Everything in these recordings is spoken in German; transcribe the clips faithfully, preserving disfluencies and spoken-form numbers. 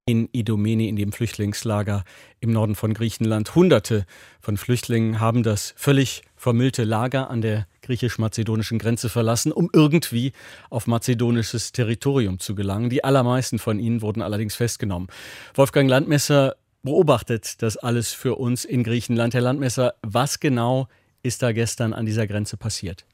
in Idomeni, in dem Flüchtlingslager im Norden von Griechenland. Hunderte von Flüchtlingen haben das völlig vermüllte Lager an der griechisch-mazedonischen Grenze verlassen, um irgendwie auf mazedonisches Territorium zu gelangen. Die allermeisten von ihnen wurden allerdings festgenommen. Wolfgang Landmesser beobachtet das alles für uns in Griechenland. Herr Landmesser, was genau ist da gestern an dieser Grenze passiert?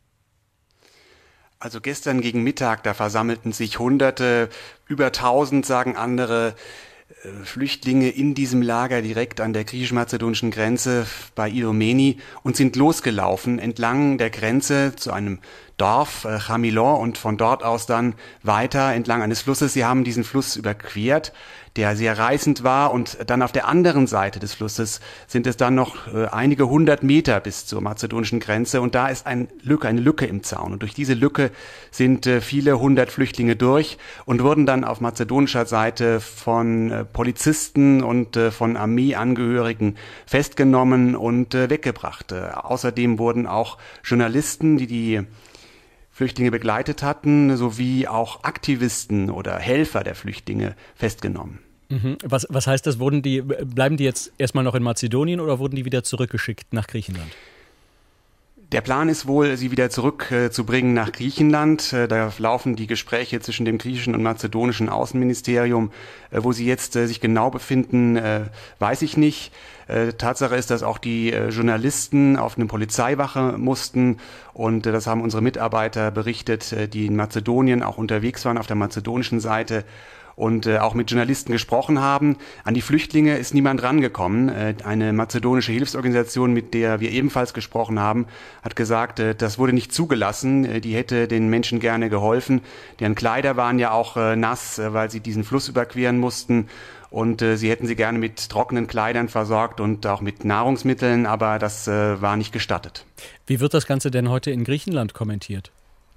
Also gestern gegen Mittag, da versammelten sich Hunderte, über tausend, sagen andere, Flüchtlinge in diesem Lager direkt an der griechisch-mazedonischen Grenze bei Idomeni und sind losgelaufen entlang der Grenze zu einem Dorf, äh, Chamilon, und von dort aus dann weiter entlang eines Flusses. Sie haben diesen Fluss überquert, der sehr reißend war, und dann auf der anderen Seite des Flusses sind es dann noch äh, einige hundert Meter bis zur mazedonischen Grenze, und da ist ein Lücke, eine Lücke im Zaun, und durch diese Lücke sind äh, viele hundert Flüchtlinge durch und wurden dann auf mazedonischer Seite von äh, Polizisten und äh, von Armeeangehörigen festgenommen und äh, weggebracht. Äh, außerdem wurden auch Journalisten, die die Flüchtlinge begleitet hatten, sowie auch Aktivisten oder Helfer der Flüchtlinge festgenommen. Mhm. Was, was heißt das? Wurden die, bleiben die jetzt erstmal noch in Mazedonien oder wurden die wieder zurückgeschickt nach Griechenland? Der Plan ist wohl, sie wieder zurückzubringen äh, nach Griechenland. Äh, da laufen die Gespräche zwischen dem griechischen und mazedonischen Außenministerium. Äh, wo sie jetzt äh, sich genau befinden, äh, weiß ich nicht. Äh, Tatsache ist, dass auch die äh, Journalisten auf eine Polizeiwache mussten. Und äh, das haben unsere Mitarbeiter berichtet, äh, die in Mazedonien auch unterwegs waren, auf der mazedonischen Seite. Und äh, auch mit Journalisten gesprochen haben. An die Flüchtlinge ist niemand rangekommen. Äh, eine mazedonische Hilfsorganisation, mit der wir ebenfalls gesprochen haben, hat gesagt, äh, das wurde nicht zugelassen. Äh, die hätte den Menschen gerne geholfen. Deren Kleider waren ja auch äh, nass, äh, weil sie diesen Fluss überqueren mussten. Und äh, sie hätten sie gerne mit trockenen Kleidern versorgt und auch mit Nahrungsmitteln, aber das äh, war nicht gestattet. Wie wird das Ganze denn heute in Griechenland kommentiert?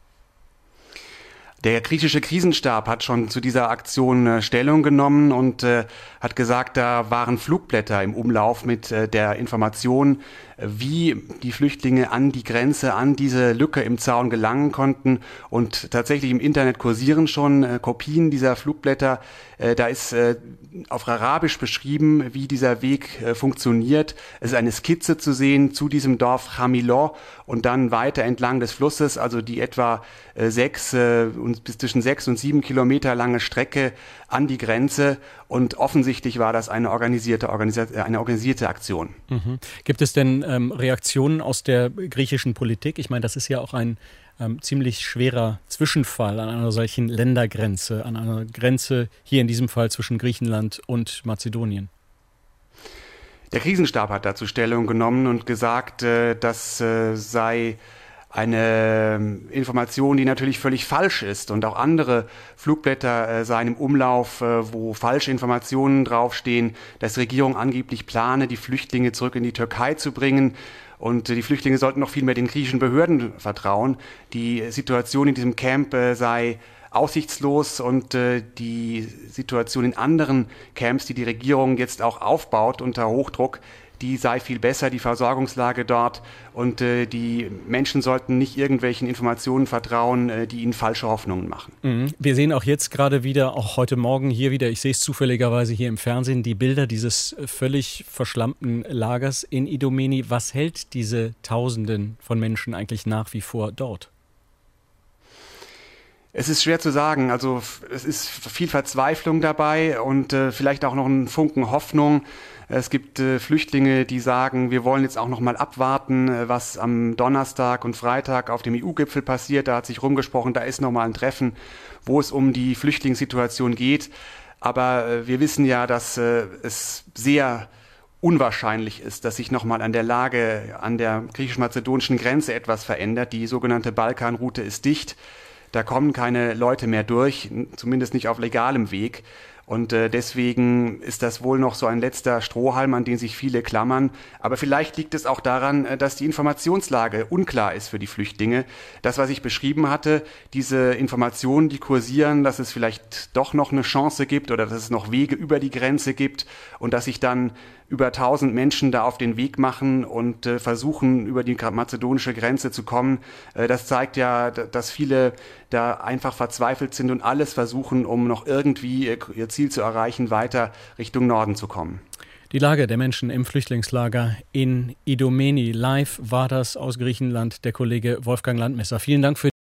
Der griechische Krisenstab hat schon zu dieser Aktion äh, Stellung genommen und äh, hat gesagt, da waren Flugblätter im Umlauf mit äh, der Information, äh, wie die Flüchtlinge an die Grenze, an diese Lücke im Zaun gelangen konnten. Und tatsächlich im Internet kursieren schon äh, Kopien dieser Flugblätter. Äh, da ist äh, auf Arabisch beschrieben, wie dieser Weg äh, funktioniert. Es ist eine Skizze zu sehen zu diesem Dorf Chamilon und dann weiter entlang des Flusses, also die etwa äh, sechs äh, und bis zwischen sechs und sieben Kilometer lange Strecke an die Grenze. Und offensichtlich war das eine organisierte, organisierte, eine organisierte Aktion. Mhm. Gibt es denn ähm, Reaktionen aus der griechischen Politik? Ich meine, das ist ja auch ein ähm, ziemlich schwerer Zwischenfall an einer solchen Ländergrenze, an einer Grenze hier in diesem Fall zwischen Griechenland und Mazedonien. Der Krisenstab hat dazu Stellung genommen und gesagt, äh, das äh, sei eine Information, die natürlich völlig falsch ist, und auch andere Flugblätter äh, seien im Umlauf, äh, wo falsche Informationen draufstehen, dass die Regierung angeblich plane, die Flüchtlinge zurück in die Türkei zu bringen. Und äh, die Flüchtlinge sollten noch viel mehr den griechischen Behörden vertrauen. Die Situation in diesem Camp äh, sei aussichtslos, und äh, die Situation in anderen Camps, die die Regierung jetzt auch aufbaut unter Hochdruck, die sei viel besser, die Versorgungslage dort, und äh, die Menschen sollten nicht irgendwelchen Informationen vertrauen, äh, die ihnen falsche Hoffnungen machen. Mhm. Wir sehen auch jetzt gerade wieder, auch heute Morgen hier wieder, ich sehe es zufälligerweise hier im Fernsehen, die Bilder dieses völlig verschlammten Lagers in Idomeni. Was hält diese Tausenden von Menschen eigentlich nach wie vor dort? Es ist schwer zu sagen. Also es ist viel Verzweiflung dabei und äh, vielleicht auch noch ein Funken Hoffnung. Es gibt äh, Flüchtlinge, die sagen, wir wollen jetzt auch noch mal abwarten, äh, was am Donnerstag und Freitag auf dem E U-Gipfel passiert. Da hat sich rumgesprochen, da ist noch mal ein Treffen, wo es um die Flüchtlingssituation geht. Aber äh, wir wissen ja, dass äh, es sehr unwahrscheinlich ist, dass sich nochmal an der Lage an der griechisch-mazedonischen Grenze etwas verändert. Die sogenannte Balkanroute ist dicht. Da kommen keine Leute mehr durch, zumindest nicht auf legalem Weg. Und äh, deswegen ist das wohl noch so ein letzter Strohhalm, an den sich viele klammern. Aber vielleicht liegt es auch daran, äh, dass die Informationslage unklar ist für die Flüchtlinge. Das, was ich beschrieben hatte, diese Informationen, die kursieren, dass es vielleicht doch noch eine Chance gibt oder dass es noch Wege über die Grenze gibt und dass sich dann über tausend Menschen da auf den Weg machen und äh, versuchen, über die mazedonische Grenze zu kommen. Äh, das zeigt ja, dass viele da einfach verzweifelt sind und alles versuchen, um noch irgendwie ihr, ihr Ziel zu erreichen, weiter Richtung Norden zu kommen. Die Lage der Menschen im Flüchtlingslager in Idomeni. Live war das aus Griechenland der Kollege Wolfgang Landmesser. Vielen Dank für